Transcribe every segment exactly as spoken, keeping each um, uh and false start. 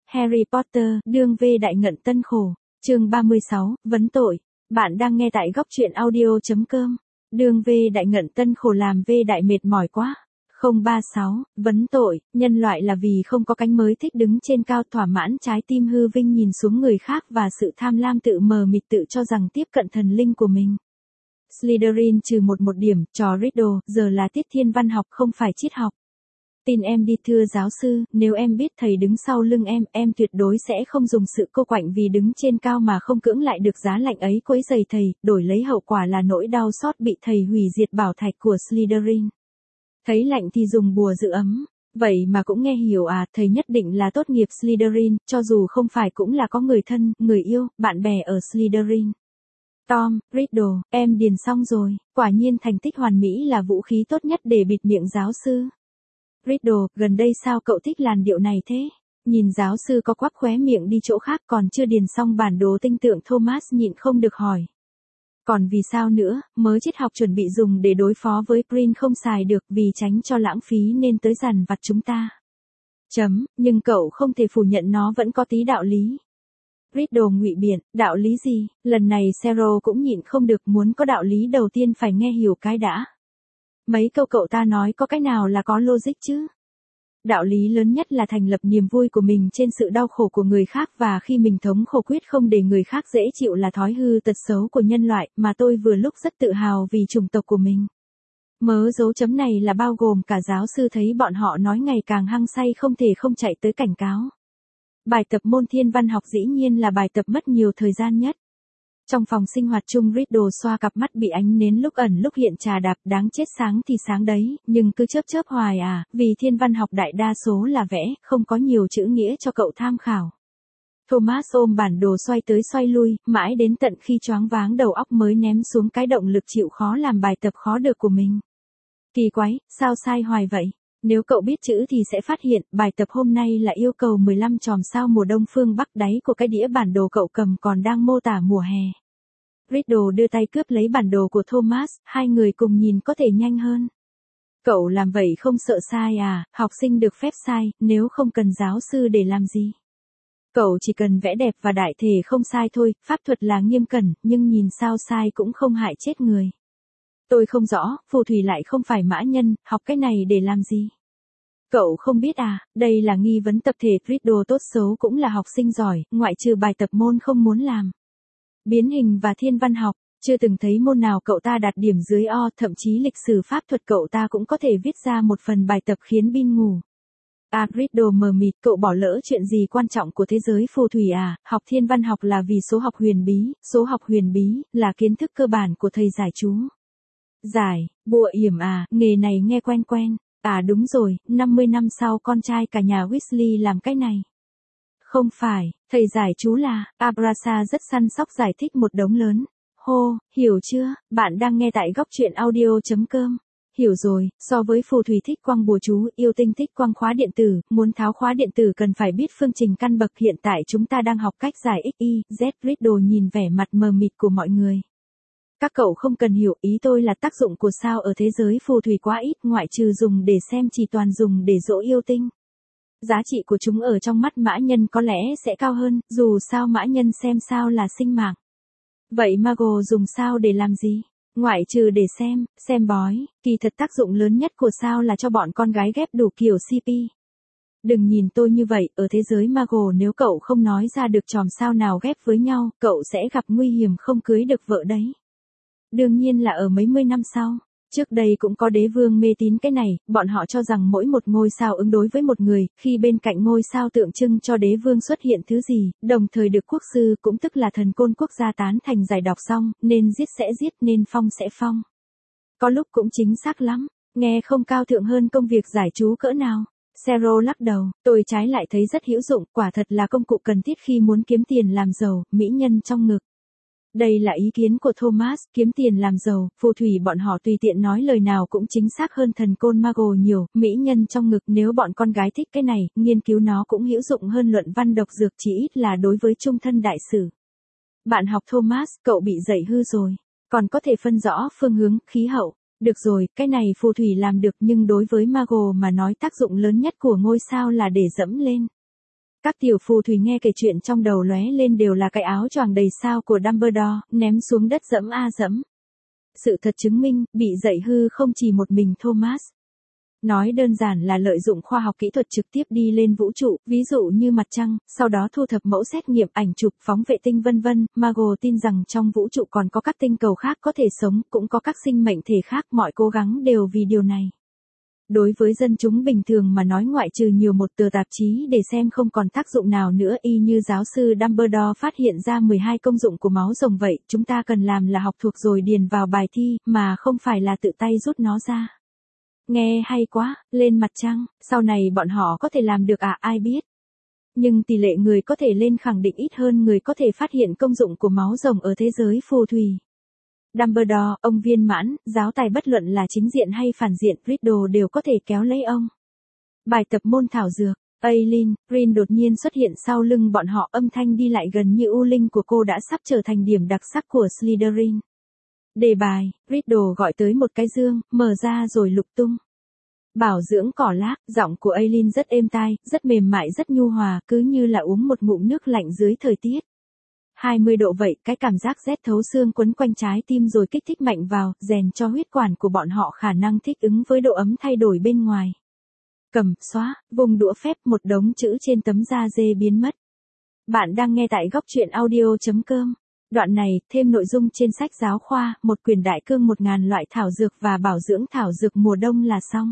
Harry Potter, đương vê đại ngận tân khổ. Chương ba mươi sáu, vấn tội. Bạn đang nghe tại góc truyện audio chấm com. Đương vê đại ngận tân khổ làm vê đại mệt mỏi quá. không ba sáu, vấn tội, nhân loại là vì không có cánh mới thích đứng trên cao thỏa mãn trái tim hư vinh nhìn xuống người khác và sự tham lam tự mờ mịt tự cho rằng tiếp cận thần linh của mình. Slytherin trừ một một điểm, trò Riddle, giờ là tiết thiên văn học không phải triết học. Tin em đi thưa giáo sư, nếu em biết thầy đứng sau lưng em, em tuyệt đối sẽ không dùng sự cô quạnh vì đứng trên cao mà không cưỡng lại được giá lạnh ấy quấy rầy thầy, đổi lấy hậu quả là nỗi đau xót bị thầy hủy diệt bảo thạch của Slytherin. Thấy lạnh thì dùng bùa giữ ấm. Vậy mà cũng nghe hiểu à, thầy nhất định là tốt nghiệp Slytherin, cho dù không phải cũng là có người thân, người yêu, bạn bè ở Slytherin. Tom, Riddle, em điền xong rồi, quả nhiên thành tích hoàn mỹ là vũ khí tốt nhất để bịt miệng giáo sư. Riddle, gần đây sao cậu thích làn điệu này thế? Nhìn giáo sư có quắp khóe miệng đi chỗ khác còn chưa điền xong bản đồ tinh tượng Thomas nhịn không được hỏi. Còn vì sao nữa, mớ triết học chuẩn bị dùng để đối phó với Prin không xài được vì tránh cho lãng phí nên tới dằn vặt chúng ta. Chấm, nhưng cậu không thể phủ nhận nó vẫn có tí đạo lý. Riddle ngụy biện, đạo lý gì? Lần này Zero cũng nhịn không được muốn có đạo lý đầu tiên phải nghe hiểu cái đã. Mấy câu cậu ta nói có cái nào là có logic chứ? Đạo lý lớn nhất là thành lập niềm vui của mình trên sự đau khổ của người khác và khi mình thống khổ quyết không để người khác dễ chịu là thói hư tật xấu của nhân loại mà tôi vừa lúc rất tự hào vì chủng tộc của mình. Mớ dấu chấm này là bao gồm cả giáo sư thấy bọn họ nói ngày càng hăng say không thể không chạy tới cảnh cáo. Bài tập môn thiên văn học dĩ nhiên là bài tập mất nhiều thời gian nhất. Trong phòng sinh hoạt chung Riddle xoa cặp mắt bị ánh nến lúc ẩn lúc hiện trà đạp đáng chết sáng thì sáng đấy, nhưng cứ chớp chớp hoài à, vì thiên văn học đại đa số là vẽ, không có nhiều chữ nghĩa cho cậu tham khảo. Thomas ôm bản đồ xoay tới xoay lui, mãi đến tận khi choáng váng đầu óc mới ném xuống cái động lực chịu khó làm bài tập khó được của mình. Kỳ quái, sao sai hoài vậy? Nếu cậu biết chữ thì sẽ phát hiện, bài tập hôm nay là yêu cầu mười lăm chòm sao mùa đông phương bắc đáy của cái đĩa bản đồ cậu cầm còn đang mô tả mùa hè. Riddle đưa tay cướp lấy bản đồ của Thomas, hai người cùng nhìn có thể nhanh hơn. Cậu làm vậy không sợ sai à, học sinh được phép sai, nếu không cần giáo sư để làm gì. Cậu chỉ cần vẽ đẹp và đại thể không sai thôi, pháp thuật là nghiêm cẩn, nhưng nhìn sao sai cũng không hại chết người. Tôi không rõ, phù thủy lại không phải mã nhân, học cái này để làm gì? Cậu không biết à, đây là nghi vấn tập thể, Riddle tốt xấu cũng là học sinh giỏi, ngoại trừ bài tập môn không muốn làm. Biến hình và thiên văn học, chưa từng thấy môn nào cậu ta đạt điểm dưới O, thậm chí lịch sử pháp thuật cậu ta cũng có thể viết ra một phần bài tập khiến Bin ngủ. À, Riddle mờ mịt, cậu bỏ lỡ chuyện gì quan trọng của thế giới phù thủy à, học thiên văn học là vì số học huyền bí, số học huyền bí, là kiến thức cơ bản của thầy giải chú. Giải, bùa yểm à, nghề này nghe quen quen, à đúng rồi, năm mươi năm sau con trai cả nhà Weasley làm cái này. Không phải, thầy giải chú là, Abrasa rất săn sóc giải thích một đống lớn. Hô, hiểu chưa, bạn đang nghe tại góc truyện audio chấm com. Hiểu rồi, so với phù thủy thích quăng bùa chú, yêu tinh thích quăng khóa điện tử, muốn tháo khóa điện tử cần phải biết phương trình căn bậc, hiện tại chúng ta đang học cách giải x, y, z. Riddle nhìn vẻ mặt mờ mịt của mọi người. Các cậu không cần hiểu, ý tôi là tác dụng của sao ở thế giới phù thủy quá ít, ngoại trừ dùng để xem chỉ toàn dùng để dỗ yêu tinh. Giá trị của chúng ở trong mắt mã nhân có lẽ sẽ cao hơn, dù sao mã nhân xem sao là sinh mạng. Vậy Mago dùng sao để làm gì? Ngoại trừ để xem, xem bói, kỳ thật tác dụng lớn nhất của sao là cho bọn con gái ghép đủ kiểu xê pê. Đừng nhìn tôi như vậy, ở thế giới Mago nếu cậu không nói ra được chòm sao nào ghép với nhau, cậu sẽ gặp nguy hiểm không cưới được vợ đấy. Đương nhiên là ở mấy mươi năm sau. Trước đây cũng có đế vương mê tín cái này, bọn họ cho rằng mỗi một ngôi sao ứng đối với một người, khi bên cạnh ngôi sao tượng trưng cho đế vương xuất hiện thứ gì, đồng thời được quốc sư cũng tức là thần côn quốc gia tán thành giải đọc xong, nên giết sẽ giết nên phong sẽ phong. Có lúc cũng chính xác lắm, nghe không cao thượng hơn công việc giải chú cỡ nào. Zero lắc đầu, tôi trái lại thấy rất hữu dụng, quả thật là công cụ cần thiết khi muốn kiếm tiền làm giàu, mỹ nhân trong ngực. Đây là ý kiến của Thomas, kiếm tiền làm giàu, phù thủy bọn họ tùy tiện nói lời nào cũng chính xác hơn thần côn Mago nhiều, mỹ nhân trong ngực nếu bọn con gái thích cái này, nghiên cứu nó cũng hữu dụng hơn luận văn độc dược chỉ ít là đối với trung thân đại sử. Bạn học Thomas, cậu bị dạy hư rồi, còn có thể phân rõ phương hướng, khí hậu. Được rồi, cái này phù thủy làm được nhưng đối với Mago mà nói tác dụng lớn nhất của ngôi sao là để dẫm lên. Các tiểu phù thủy nghe kể chuyện trong đầu lóe lên đều là cái áo choàng đầy sao của Dumbledore, ném xuống đất dẫm a dẫm. Sự thật chứng minh, bị dạy hư không chỉ một mình Thomas. Nói đơn giản là lợi dụng khoa học kỹ thuật trực tiếp đi lên vũ trụ, ví dụ như mặt trăng, sau đó thu thập mẫu xét nghiệm ảnh chụp phóng vệ tinh vân vân. Maggle tin rằng trong vũ trụ còn có các tinh cầu khác có thể sống, cũng có các sinh mệnh thể khác, mọi cố gắng đều vì điều này. Đối với dân chúng bình thường mà nói, ngoại trừ nhiều một tờ tạp chí để xem không còn tác dụng nào nữa, y như giáo sư Dumbledore phát hiện ra mười hai công dụng của máu rồng vậy, chúng ta cần làm là học thuộc rồi điền vào bài thi, mà không phải là tự tay rút nó ra. Nghe hay quá, lên mặt trăng, sau này bọn họ có thể làm được à, ai biết. Nhưng tỷ lệ người có thể lên khẳng định ít hơn người có thể phát hiện công dụng của máu rồng ở thế giới phù thủy. Dumbledore, ông viên mãn, giáo tài bất luận là chính diện hay phản diện, Riddle đều có thể kéo lấy ông. Bài tập môn thảo dược, Aileen, Green đột nhiên xuất hiện sau lưng bọn họ, âm thanh đi lại gần như u linh của cô đã sắp trở thành điểm đặc sắc của Slytherin. Đề bài, Riddle gọi tới một cái dương, mở ra rồi lục tung. Bảo dưỡng cỏ lác, giọng của Aileen rất êm tai, rất mềm mại, rất nhu hòa, cứ như là uống một ngụm nước lạnh dưới thời tiết hai mươi độ vậy, cái cảm giác rét thấu xương quấn quanh trái tim rồi kích thích mạnh vào, rèn cho huyết quản của bọn họ khả năng thích ứng với độ ấm thay đổi bên ngoài. Cầm, xóa, vùng đũa phép, một đống chữ trên tấm da dê biến mất. Bạn đang nghe tại góc truyện audio chấm com. Đoạn này, thêm nội dung trên sách giáo khoa, một quyển đại cương một ngàn loại thảo dược và bảo dưỡng thảo dược mùa đông là xong.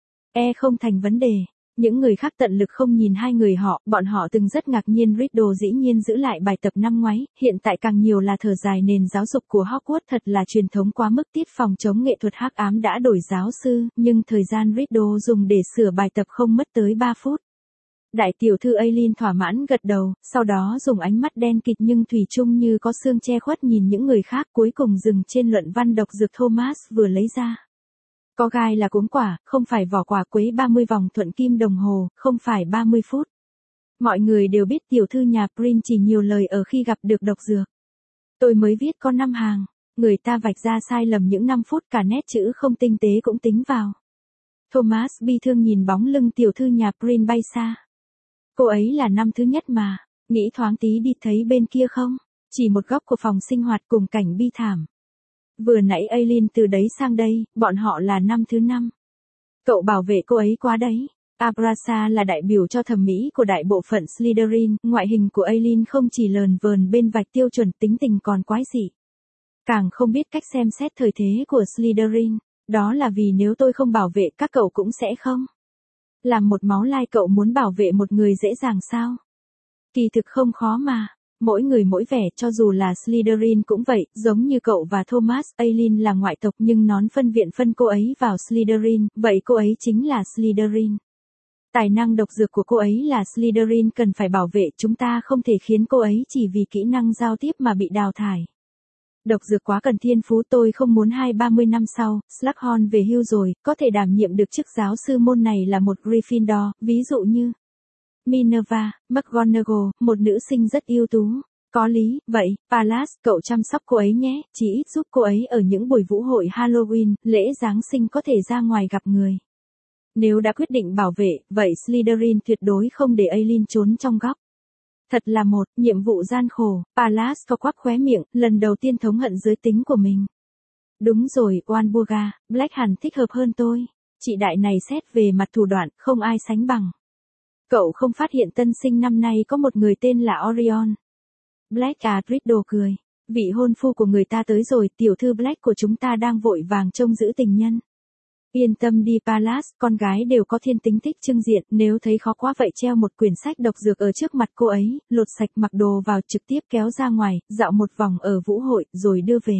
E không thành vấn đề. Những người khác tận lực không nhìn hai người họ, bọn họ từng rất ngạc nhiên Riddle dĩ nhiên giữ lại bài tập năm ngoái, hiện tại càng nhiều là thở dài nền giáo dục của Hogwarts thật là truyền thống quá mức, tiết phòng chống nghệ thuật hắc ám đã đổi giáo sư, nhưng thời gian Riddle dùng để sửa bài tập không mất tới ba phút. Đại tiểu thư Aileen thỏa mãn gật đầu, sau đó dùng ánh mắt đen kịt nhưng thủy chung như có xương che khuất nhìn những người khác, cuối cùng dừng trên luận văn độc dược Thomas vừa lấy ra. Có gai là cuống quả, không phải vỏ quả, quấy ba mươi vòng thuận kim đồng hồ, không phải ba mươi phút. Mọi người đều biết tiểu thư nhà Prince chỉ nhiều lời ở khi gặp được độc dược. Tôi mới viết có năm hàng, người ta vạch ra sai lầm những năm phút, cả nét chữ không tinh tế cũng tính vào. Thomas bi thương nhìn bóng lưng tiểu thư nhà Prince bay xa. Cô ấy là năm thứ nhất mà, nghĩ thoáng tí đi thấy bên kia không? Chỉ một góc của phòng sinh hoạt cùng cảnh bi thảm. Vừa nãy Aileen từ đấy sang đây, bọn họ là năm thứ năm. Cậu bảo vệ cô ấy quá đấy. Abrasa là đại biểu cho thẩm mỹ của đại bộ phận Slytherin, ngoại hình của Aileen không chỉ lờn vờn bên vạch tiêu chuẩn, tính tình còn quái dị. Càng không biết cách xem xét thời thế của Slytherin, đó là vì nếu tôi không bảo vệ các cậu cũng sẽ không. Làm một máu lai cậu muốn bảo vệ một người dễ dàng sao? Kỳ thực không khó mà. Mỗi người mỗi vẻ, cho dù là Slytherin cũng vậy, giống như cậu và Thomas, Aileen là ngoại tộc nhưng nón phân viện phân cô ấy vào Slytherin, vậy cô ấy chính là Slytherin. Tài năng độc dược của cô ấy là Slytherin cần phải bảo vệ, chúng ta không thể khiến cô ấy chỉ vì kỹ năng giao tiếp mà bị đào thải. Độc dược quá cần thiên phú, tôi không muốn hai ba mươi năm sau, Slughorn về hưu rồi, có thể đảm nhiệm được chức giáo sư môn này là một Gryffindor, ví dụ như Minerva, McGonagall, một nữ sinh rất ưu tú. Có lý, vậy, Pallas, cậu chăm sóc cô ấy nhé, chỉ ít giúp cô ấy ở những buổi vũ hội Halloween, lễ Giáng sinh có thể ra ngoài gặp người. Nếu đã quyết định bảo vệ, vậy Slytherin tuyệt đối không để Aileen trốn trong góc. Thật là một nhiệm vụ gian khổ, Pallas có quắp khóe miệng, lần đầu tiên thống hận giới tính của mình. Đúng rồi, Walburga, Black hẳn thích hợp hơn tôi. Chị đại này xét về mặt thủ đoạn, không ai sánh bằng. Cậu không phát hiện tân sinh năm nay có một người tên là Orion. Black à, Riddle cười. Vị hôn phu của người ta tới rồi, tiểu thư Black của chúng ta đang vội vàng trông giữ tình nhân. Yên tâm đi Pallas, con gái đều có thiên tính thích trưng diện, nếu thấy khó quá vậy treo một quyển sách độc dược ở trước mặt cô ấy, lột sạch mặc đồ vào trực tiếp kéo ra ngoài, dạo một vòng ở vũ hội, rồi đưa về.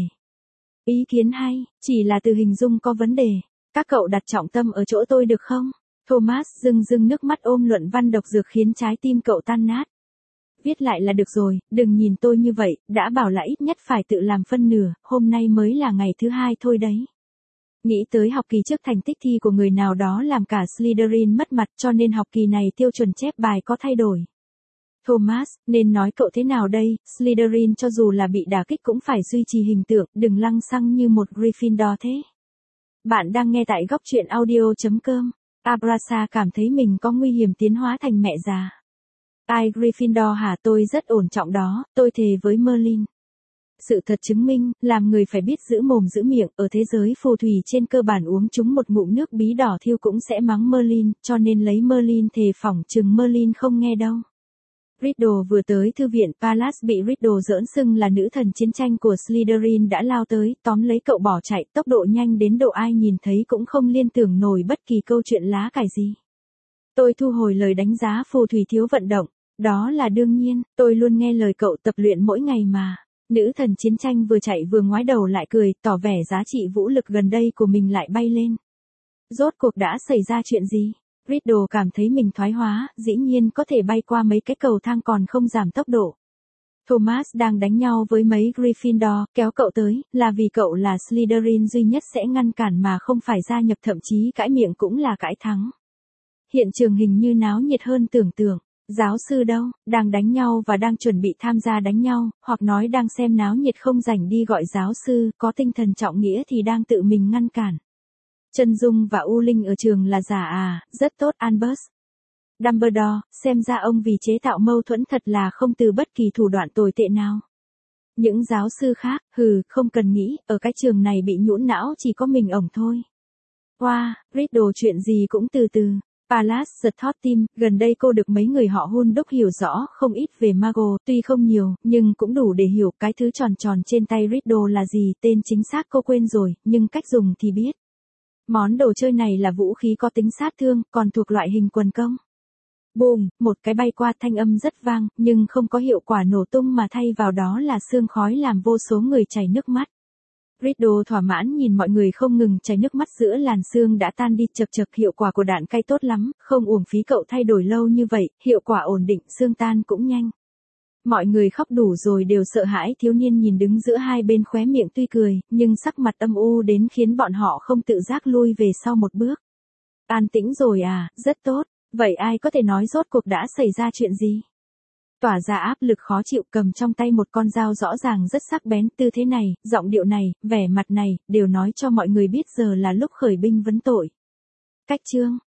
Ý kiến hay, chỉ là từ hình dung có vấn đề. Các cậu đặt trọng tâm ở chỗ tôi được không? Thomas rưng rưng nước mắt ôm luận văn độc dược khiến trái tim cậu tan nát. Viết lại là được rồi, đừng nhìn tôi như vậy, đã bảo là ít nhất phải tự làm phân nửa, hôm nay mới là ngày thứ hai thôi đấy. Nghĩ tới học kỳ trước thành tích thi của người nào đó làm cả Slytherin mất mặt, cho nên học kỳ này tiêu chuẩn chép bài có thay đổi. Thomas, nên nói cậu thế nào đây, Slytherin cho dù là bị đả kích cũng phải duy trì hình tượng, đừng lăng xăng như một Gryffindor thế. Bạn đang nghe tại góc truyện audio chấm com. Abrasa cảm thấy mình có nguy hiểm tiến hóa thành mẹ già. Ai Gryffindor hả, tôi rất ổn trọng đó, tôi thề với Merlin. Sự thật chứng minh, làm người phải biết giữ mồm giữ miệng, ở thế giới phù thủy trên cơ bản uống chúng một ngụm nước bí đỏ thiêu cũng sẽ mắng Merlin, cho nên lấy Merlin thề phỏng chừng Merlin không nghe đâu. Riddle vừa tới thư viện Palace bị Riddle giỡn xưng là nữ thần chiến tranh của Slytherin đã lao tới, tóm lấy cậu bỏ chạy, tốc độ nhanh đến độ ai nhìn thấy cũng không liên tưởng nổi bất kỳ câu chuyện lá cải gì. Tôi thu hồi lời đánh giá phù thủy thiếu vận động, đó là đương nhiên, tôi luôn nghe lời cậu tập luyện mỗi ngày mà. Nữ thần chiến tranh vừa chạy vừa ngoái đầu lại cười, tỏ vẻ giá trị vũ lực gần đây của mình lại bay lên. Rốt cuộc đã xảy ra chuyện gì? Riddle cảm thấy mình thoái hóa, dĩ nhiên có thể bay qua mấy cái cầu thang còn không giảm tốc độ. Thomas đang đánh nhau với mấy Gryffindor, kéo cậu tới, là vì cậu là Slytherin duy nhất sẽ ngăn cản mà không phải gia nhập, thậm chí cãi miệng cũng là cãi thắng. Hiện trường hình như náo nhiệt hơn tưởng tượng. Giáo sư đâu, đang đánh nhau và đang chuẩn bị tham gia đánh nhau, hoặc nói đang xem náo nhiệt không rảnh đi gọi giáo sư, có tinh thần trọng nghĩa thì đang tự mình ngăn cản. Chân Dung và U Linh ở trường là giả à, rất tốt Albus. Dumbledore, xem ra ông vì chế tạo mâu thuẫn thật là không từ bất kỳ thủ đoạn tồi tệ nào. Những giáo sư khác, hừ, không cần nghĩ, ở cái trường này bị nhũn não chỉ có mình ổng thôi. Wow, Riddle chuyện gì cũng từ từ. Pallas The Thought Team, gần đây cô được mấy người họ hun đúc hiểu rõ không ít về Mago, tuy không nhiều, nhưng cũng đủ để hiểu cái thứ tròn tròn trên tay Riddle là gì, tên chính xác cô quên rồi, nhưng cách dùng thì biết. Món đồ chơi này là vũ khí có tính sát thương, còn thuộc loại hình quần công. Boom, một cái bay qua, thanh âm rất vang, nhưng không có hiệu quả nổ tung mà thay vào đó là sương khói làm vô số người chảy nước mắt. Riddle thỏa mãn nhìn mọi người không ngừng chảy nước mắt giữa làn sương đã tan đi, chật chật, hiệu quả của đạn cay tốt lắm, không uổng phí cậu thay đổi lâu như vậy, hiệu quả ổn định, sương tan cũng nhanh. Mọi người khóc đủ rồi đều sợ hãi, thiếu niên nhìn đứng giữa hai bên khóe miệng tuy cười, nhưng sắc mặt âm u đến khiến bọn họ không tự giác lui về sau một bước. An tĩnh rồi à, rất tốt, vậy ai có thể nói rốt cuộc đã xảy ra chuyện gì? Tỏa ra áp lực khó chịu, cầm trong tay một con dao rõ ràng rất sắc bén, tư thế này, giọng điệu này, vẻ mặt này, đều nói cho mọi người biết giờ là lúc khởi binh vấn tội. Cách chương